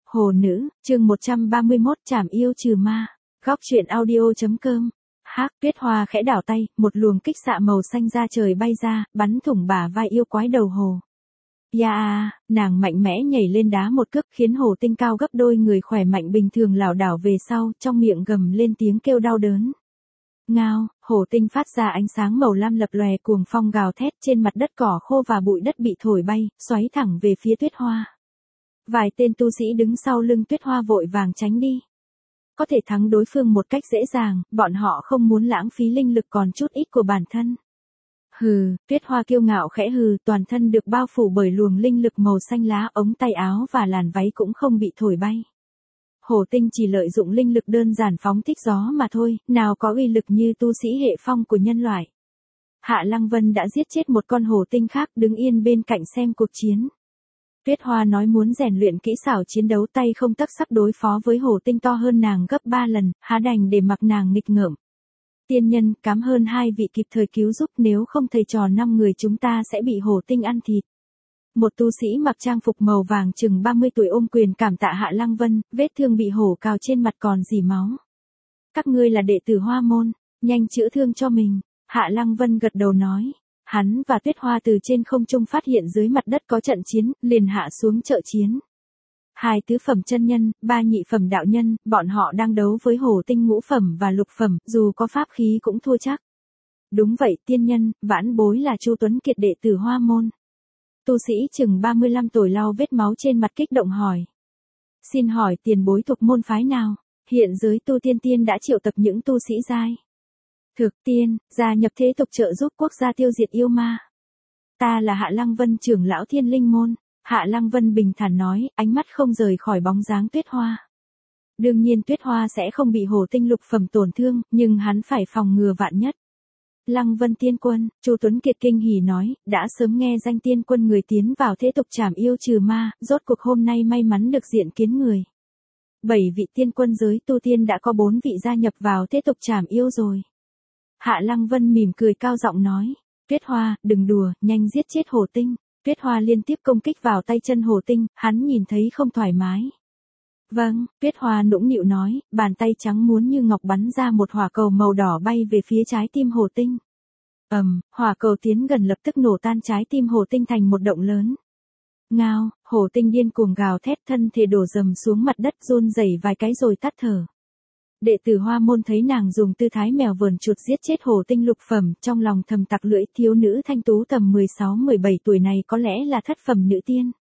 Hồ nữ, chương 131 trảm yêu trừ ma. Góc truyện audio.com. Tuyết Hoa khẽ đảo tay, một luồng kích xạ màu xanh ra trời bay ra, bắn thủng bả vai yêu quái đầu hồ. Nàng mạnh mẽ nhảy lên đá một cước khiến hồ tinh cao gấp đôi người khỏe mạnh bình thường lảo đảo về sau, trong miệng gầm lên tiếng kêu đau đớn. Ngao, hồ tinh phát ra ánh sáng màu lam lập lòe, cuồng phong gào thét, trên mặt đất cỏ khô và bụi đất bị thổi bay, xoáy thẳng về phía Tuyết Hoa. Vài tên tu sĩ đứng sau lưng Tuyết Hoa vội vàng tránh đi. Có thể thắng đối phương một cách dễ dàng, bọn họ không muốn lãng phí linh lực còn chút ít của bản thân. Hừ, Tuyết Hoa kiêu ngạo khẽ hừ, toàn thân được bao phủ bởi luồng linh lực màu xanh lá, ống tay áo và làn váy cũng không bị thổi bay. Hồ tinh chỉ lợi dụng linh lực đơn giản phóng thích gió mà thôi, nào có uy lực như tu sĩ hệ phong của nhân loại. Hạ Lăng Vân đã giết chết một con hồ tinh khác, đứng yên bên cạnh xem cuộc chiến. Tuyết Hoa nói muốn rèn luyện kỹ xảo chiến đấu tay không tấc sắc đối phó với hồ tinh to hơn nàng gấp 3 lần, há đành để mặc nàng nghịch ngợm. Tiên nhân, cảm ơn hai vị kịp thời cứu giúp, nếu không thầy trò 5 người chúng ta sẽ bị hồ tinh ăn thịt. Một tu sĩ mặc trang phục màu vàng chừng 30 tuổi ôm quyền cảm tạ Hạ Lăng Vân, vết thương bị hổ cào trên mặt còn rỉ máu. Các ngươi là đệ tử Hoa môn, nhanh chữa thương cho mình. Hạ Lăng Vân gật đầu nói. Hắn và Tuyết Hoa từ trên không trung phát hiện dưới mặt đất có trận chiến, liền hạ xuống trợ chiến. 2 tứ phẩm chân nhân, 3 nhị phẩm đạo nhân, bọn họ đang đấu với hồ tinh ngũ phẩm và lục phẩm, dù có pháp khí cũng thua chắc. Đúng vậy tiên nhân, vãn bối là Chu Tuấn Kiệt đệ tử Hoa môn. Tu sĩ chừng 35 tuổi lau vết máu trên mặt kích động hỏi. Xin hỏi tiền bối thuộc môn phái nào? Hiện giới tu tiên đã triệu tập những tu sĩ giai thực tiên, gia nhập thế tục trợ giúp quốc gia tiêu diệt yêu ma. Ta là Hạ Lăng Vân trưởng lão Thiên Linh môn. Hạ Lăng Vân bình thản nói, ánh mắt không rời khỏi bóng dáng Tuyết Hoa. Đương nhiên Tuyết Hoa sẽ không bị hồ tinh lục phẩm tổn thương, nhưng hắn phải phòng ngừa vạn nhất. Lăng Vân tiên quân, Chu Tuấn Kiệt kinh hỉ nói, đã sớm nghe danh tiên quân người tiến vào thế tục trảm yêu trừ ma, rốt cuộc hôm nay may mắn được diện kiến người. 7 vị tiên quân giới tu tiên đã có 4 vị gia nhập vào thế tục trảm yêu rồi. Hạ Lăng Vân mỉm cười cao giọng nói, Tuyết Hoa, đừng đùa, nhanh giết chết hồ tinh. Tuyết Hoa liên tiếp công kích vào tay chân hồ tinh, hắn nhìn thấy không thoải mái. Vâng, Tuyết Hoa nũng nịu nói, bàn tay trắng muốn như ngọc bắn ra một hỏa cầu màu đỏ bay về phía trái tim hồ tinh. Hỏa cầu tiến gần lập tức nổ tan trái tim hồ tinh thành một động lớn. Ngao, hồ tinh điên cuồng gào thét, thân thể đổ dầm xuống mặt đất, run rẩy vài cái rồi tắt thở. Đệ tử Hoa môn thấy nàng dùng tư thái mèo vờn chuột giết chết hồ tinh lục phẩm, trong lòng thầm tặc lưỡi, thiếu nữ thanh tú tầm 16-17 tuổi này có lẽ là thất phẩm nữ tiên.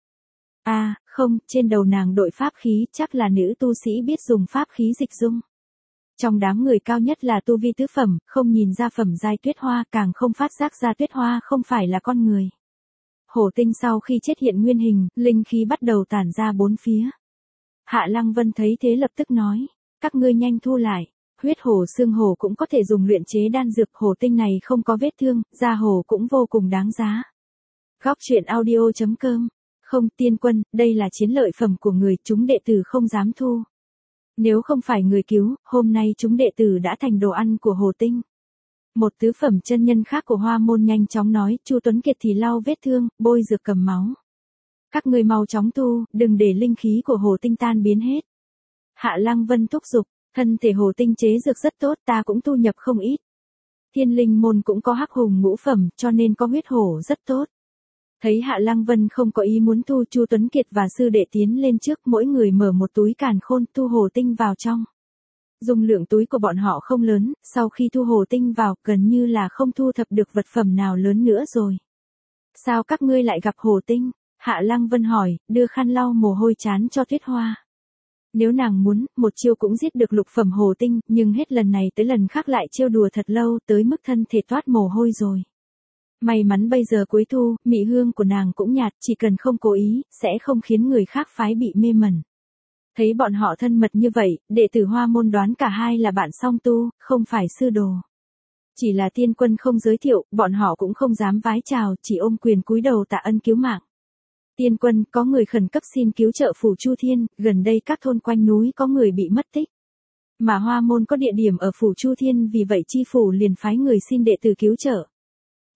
Không, trên đầu nàng đội pháp khí, chắc là nữ tu sĩ biết dùng pháp khí dịch dung. Trong đám người cao nhất là tu vi tứ phẩm, không nhìn ra phẩm giai Tuyết Hoa, càng không phát giác ra Tuyết Hoa không phải là con người. Hồ tinh sau khi chết hiện nguyên hình, linh khí bắt đầu tản ra bốn phía. Hạ Lăng Vân thấy thế lập tức nói. Các ngươi nhanh thu lại, huyết hổ xương hổ cũng có thể dùng luyện chế đan dược, hồ tinh này không có vết thương, da hổ cũng vô cùng đáng giá. Góc truyện audio.com. Không tiên quân, đây là chiến lợi phẩm của người, chúng đệ tử không dám thu. Nếu không phải người cứu, hôm nay chúng đệ tử đã thành đồ ăn của hồ tinh. Một tứ phẩm chân nhân khác của Hoa môn nhanh chóng nói, Chu Tuấn Kiệt thì lau vết thương, bôi dược cầm máu. Các ngươi mau chóng thu, đừng để linh khí của hồ tinh tan biến hết. Hạ Lăng Vân thúc giục, thân thể hồ tinh chế dược rất tốt, ta cũng thu nhập không ít. Thiên Linh môn cũng có hắc hùng ngũ phẩm, cho nên có huyết hổ rất tốt. Thấy Hạ Lăng Vân không có ý muốn thu, Chu Tuấn Kiệt và sư đệ tiến lên trước, mỗi người mở một túi càn khôn, thu hồ tinh vào trong. Dung lượng túi của bọn họ không lớn, sau khi thu hồ tinh vào, gần như là không thu thập được vật phẩm nào lớn nữa rồi. Sao các ngươi lại gặp hồ tinh? Hạ Lăng Vân hỏi, đưa khăn lau mồ hôi trán cho Tuyết Hoa. Nếu nàng muốn, một chiêu cũng giết được lục phẩm hồ tinh, nhưng hết lần này tới lần khác lại trêu đùa thật lâu, tới mức thân thể toát mồ hôi rồi. May mắn bây giờ cuối thu, mị hương của nàng cũng nhạt, chỉ cần không cố ý, sẽ không khiến người khác phái bị mê mẩn. Thấy bọn họ thân mật như vậy, đệ tử Hoa môn đoán cả hai là bạn song tu, không phải sư đồ. Chỉ là tiên quân không giới thiệu, bọn họ cũng không dám vái chào, chỉ ôm quyền cúi đầu tạ ân cứu mạng. Tiên quân, có người khẩn cấp xin cứu trợ phủ Chu Thiên, gần đây các thôn quanh núi có người bị mất tích. Mà Hoa môn có địa điểm ở phủ Chu Thiên, vì vậy chi phủ liền phái người xin đệ tử cứu trợ.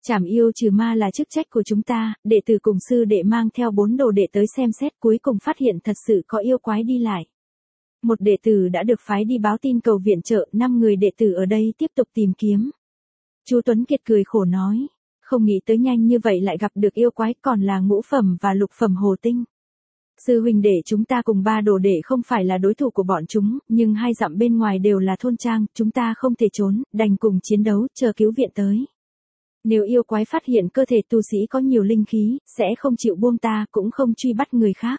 Trảm yêu trừ ma là chức trách của chúng ta, đệ tử cùng sư đệ mang theo 4 đồ đệ tới xem xét, cuối cùng phát hiện thật sự có yêu quái đi lại. Một đệ tử đã được phái đi báo tin cầu viện trợ, 5 người đệ tử ở đây tiếp tục tìm kiếm. Chu Tuấn Kiệt cười khổ nói, không nghĩ tới nhanh như vậy lại gặp được yêu quái, còn là ngũ phẩm và lục phẩm hồ tinh. Sư huynh đệ chúng ta cùng 3 đồ đệ không phải là đối thủ của bọn chúng, nhưng 2 dặm bên ngoài đều là thôn trang, chúng ta không thể trốn, đành cùng chiến đấu, chờ cứu viện tới. Nếu yêu quái phát hiện cơ thể tu sĩ có nhiều linh khí, sẽ không chịu buông ta, cũng không truy bắt người khác.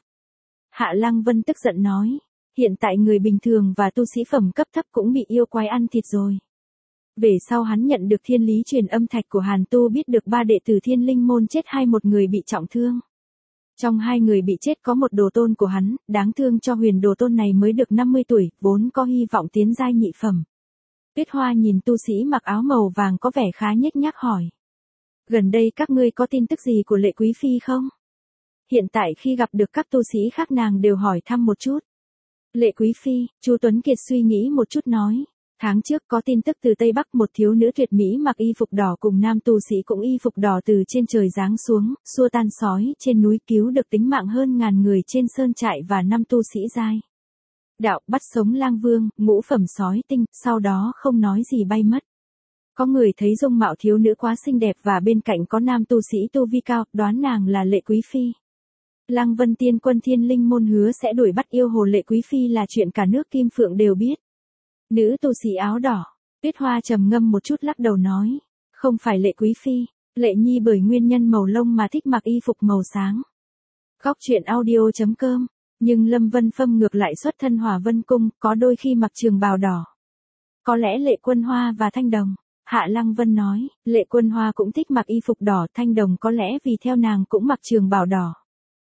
Hạ Lăng Vân tức giận nói, hiện tại người bình thường và tu sĩ phẩm cấp thấp cũng bị yêu quái ăn thịt rồi. Về sau hắn nhận được thiên lý truyền âm thạch của Hàn Tu, biết được 3 đệ tử Thiên Linh môn chết, một người bị trọng thương. Trong 2 người bị chết có một đồ tôn của hắn, đáng thương cho huyền đồ tôn này mới được 50 tuổi, vốn có hy vọng tiến giai nhị phẩm. Tuyết Hoa nhìn tu sĩ mặc áo màu vàng có vẻ khá nhếch nhác hỏi. Gần đây các ngươi có tin tức gì của Lệ Quý Phi không? Hiện tại khi gặp được các tu sĩ khác nàng đều hỏi thăm một chút. Lệ Quý Phi, Chu Tuấn Kiệt suy nghĩ một chút nói. Tháng trước có tin tức từ Tây Bắc, một thiếu nữ tuyệt mỹ mặc y phục đỏ cùng nam tu sĩ cũng y phục đỏ từ trên trời giáng xuống, xua tan sói trên núi, cứu được tính mạng hơn ngàn người trên sơn trại và 5 tu sĩ giai đạo, bắt sống lang vương, ngũ phẩm sói tinh, sau đó không nói gì bay mất. Có người thấy dung mạo thiếu nữ quá xinh đẹp và bên cạnh có nam tu sĩ tu vi cao, đoán nàng là Lệ Quý Phi. Lăng Vân tiên quân Thiên Linh môn hứa sẽ đuổi bắt yêu hồ Lệ Quý Phi là chuyện cả nước Kim Phượng đều biết. Nữ tu sĩ áo đỏ, Tuyết Hoa trầm ngâm một chút lắc đầu nói, không phải Lệ Quý Phi, Lệ Nhi bởi nguyên nhân màu lông mà thích mặc y phục màu sáng. Góc truyện audio.com, nhưng Lâm Vân Phâm ngược lại xuất thân Hỏa Vân Cung, có đôi khi mặc trường bào đỏ. Có lẽ Lệ Quân Hoa và Thanh Đồng. Hạ Lăng Vân nói, Lệ Quân Hoa cũng thích mặc y phục đỏ, Thanh Đồng có lẽ vì theo nàng cũng mặc trường bào đỏ.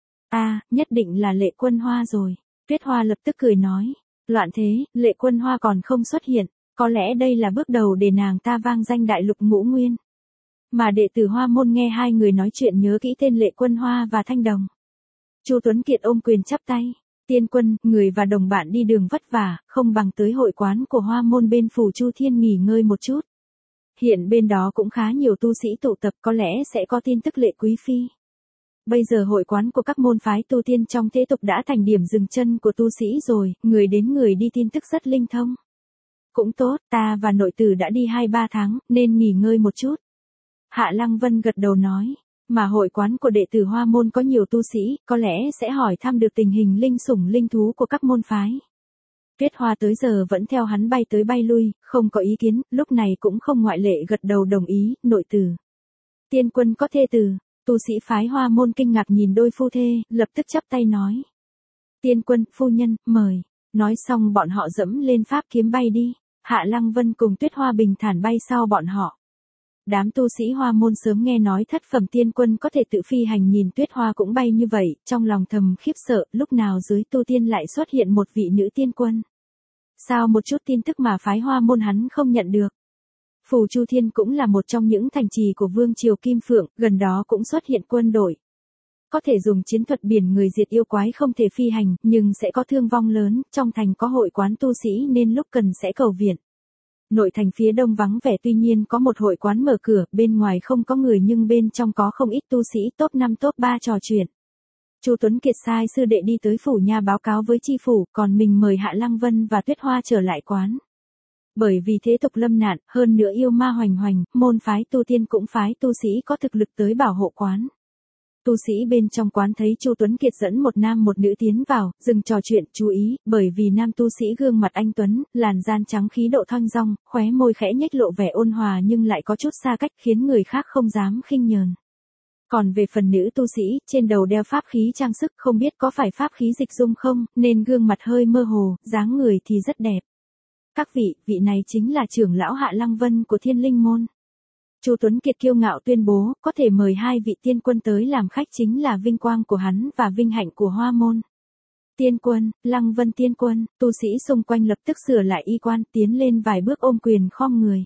Nhất định là Lệ Quân Hoa rồi. Tuyết Hoa lập tức cười nói, loạn thế, Lệ Quân Hoa còn không xuất hiện, có lẽ đây là bước đầu để nàng ta vang danh đại lục ngũ nguyên. Mà đệ tử Hoa môn nghe 2 người nói chuyện nhớ kỹ tên Lệ Quân Hoa và Thanh Đồng. Chu Tuấn Kiệt ôm quyền chắp tay, tiên quân, người và đồng bạn đi đường vất vả, không bằng tới hội quán của Hoa môn bên phủ Chu Thiên nghỉ ngơi một chút. Hiện bên đó cũng khá nhiều tu sĩ tụ tập, có lẽ sẽ có tin tức Lệ Quý Phi. Bây giờ hội quán của các môn phái tu tiên trong thế tục đã thành điểm dừng chân của tu sĩ rồi, người đến người đi, tin tức rất linh thông. Cũng tốt, ta và nội tử đã đi 2-3 tháng, nên nghỉ ngơi một chút. Hạ Lăng Vân gật đầu nói, mà hội quán của đệ tử Hoa môn có nhiều tu sĩ, có lẽ sẽ hỏi thăm được tình hình linh sủng linh thú của các môn phái. Tuyết Hoa tới giờ vẫn theo hắn bay tới bay lui, không có ý kiến, lúc này cũng không ngoại lệ gật đầu đồng ý, nội tử. Tiên quân có thê tử, tu sĩ phái Hoa môn kinh ngạc nhìn đôi phu thê, lập tức chắp tay nói. Tiên quân, phu nhân, mời. Nói xong bọn họ dẫm lên pháp kiếm bay đi, Hạ Lăng Vân cùng Tuyết Hoa bình thản bay sau bọn họ. Đám tu sĩ Hoa môn sớm nghe nói thất phẩm tiên quân có thể tự phi hành, nhìn Tuyết Hoa cũng bay như vậy, trong lòng thầm khiếp sợ, lúc nào dưới tu tiên lại xuất hiện một vị nữ tiên quân. Sao một chút tin tức mà phái Hoa môn hắn không nhận được. Phủ Chu Thiên cũng là một trong những thành trì của Vương triều Kim Phượng, gần đó cũng xuất hiện quân đội. Có thể dùng chiến thuật biển người diệt yêu quái, không thể phi hành, nhưng sẽ có thương vong lớn, trong thành có hội quán tu sĩ nên lúc cần sẽ cầu viện. Nội thành phía đông vắng vẻ, tuy nhiên có một hội quán mở cửa, bên ngoài không có người nhưng bên trong có không ít tu sĩ top 5 top 3 trò chuyện. Chu Tuấn Kiệt sai sư đệ đi tới phủ nha báo cáo với chi phủ, còn mình mời Hạ Lăng Vân và Tuyết Hoa trở lại quán. Bởi vì thế tục lâm nạn, hơn nữa yêu ma hoành hoành, môn phái tu tiên cũng phái tu sĩ có thực lực tới bảo hộ quán. Tu sĩ bên trong quán thấy Chu Tuấn Kiệt dẫn một nam một nữ tiến vào, dừng trò chuyện, chú ý, bởi vì nam tu sĩ gương mặt anh tuấn, làn da trắng, khí độ thong dong, khóe môi khẽ nhếch lộ vẻ ôn hòa nhưng lại có chút xa cách, khiến người khác không dám khinh nhờn. Còn về phần nữ tu sĩ, trên đầu đeo pháp khí trang sức, không biết có phải pháp khí dịch dung không, nên gương mặt hơi mơ hồ, dáng người thì rất đẹp. Các vị này chính là trưởng lão Hạ Lăng Vân của Thiên Linh môn. Chu Tuấn Kiệt kiêu ngạo tuyên bố, có thể mời 2 vị tiên quân tới làm khách chính là vinh quang của hắn và vinh hạnh của Hoa môn. Tiên quân, Lăng Vân tiên quân, tu sĩ xung quanh lập tức sửa lại y quan, tiến lên vài bước ôm quyền khom người.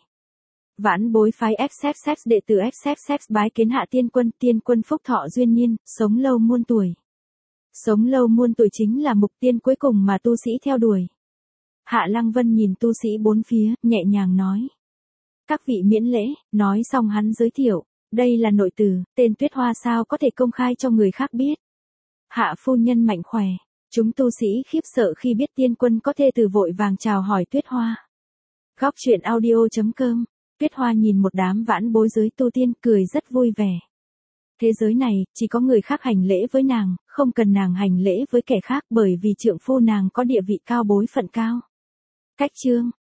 Vãn bối phái XXX đệ tử XXX bái kiến Hạ tiên quân phúc thọ duyên nhiên, sống lâu muôn tuổi. Sống lâu muôn tuổi chính là mục tiên cuối cùng mà tu sĩ theo đuổi. Hạ Lăng Vân nhìn tu sĩ bốn phía, nhẹ nhàng nói. Các vị miễn lễ, nói xong hắn giới thiệu, Đây là nội tử, tên Tuyết Hoa sao có thể công khai cho người khác biết. Hạ phu nhân mạnh khỏe. Chúng tu sĩ khiếp sợ khi biết tiên quân có thê tử, vội vàng chào hỏi Tuyết Hoa. Góc truyện audio.com. Tuyết Hoa nhìn một đám vãn bối giới tu tiên cười rất vui vẻ. Thế giới này, chỉ có người khác hành lễ với nàng, không cần nàng hành lễ với kẻ khác, bởi vì trượng phu nàng có địa vị cao, bối phận cao. Cách chương.